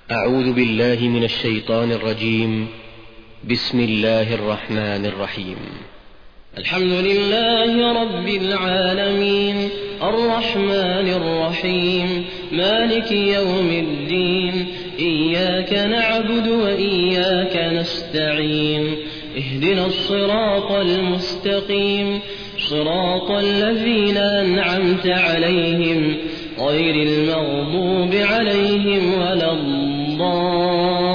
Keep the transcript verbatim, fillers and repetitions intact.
أعوذ بالله من الشيطان الرجيم. بسم الله الرحمن الرحيم. الحمد لله رب العالمين، الرحمن الرحيم، مالك يوم الدين، إياك نعبد وإياك نستعين، اهدنا الصراط المستقيم، صراط الذين أنعمت عليهم غير المغضوب عليهم ولا الضالين.